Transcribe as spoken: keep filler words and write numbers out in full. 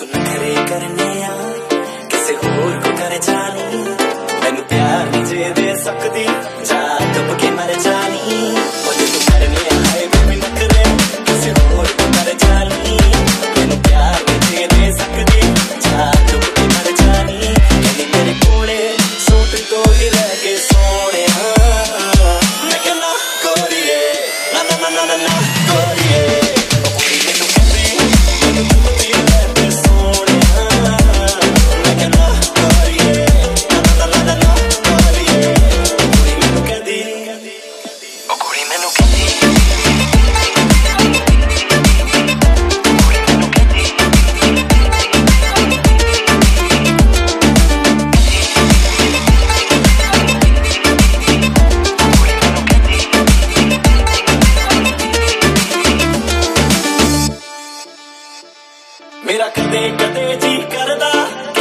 तू नखरे करने आ किसे होर को कर जानी मैनू प्यार नहीं जे दे सकदी जा डुब के मर जानी मुझे तू करने आए बेबी नखरे किसे होर को कर जानी मैनू प्यार नहीं जे दे सकदी जा डुब के मर जानी कहनी मेरे कोले सूट तो ही रह के सोने मैं कहना गोरिए ना ना ना ना ना गोरिए मेरा कदे कदे जी करदा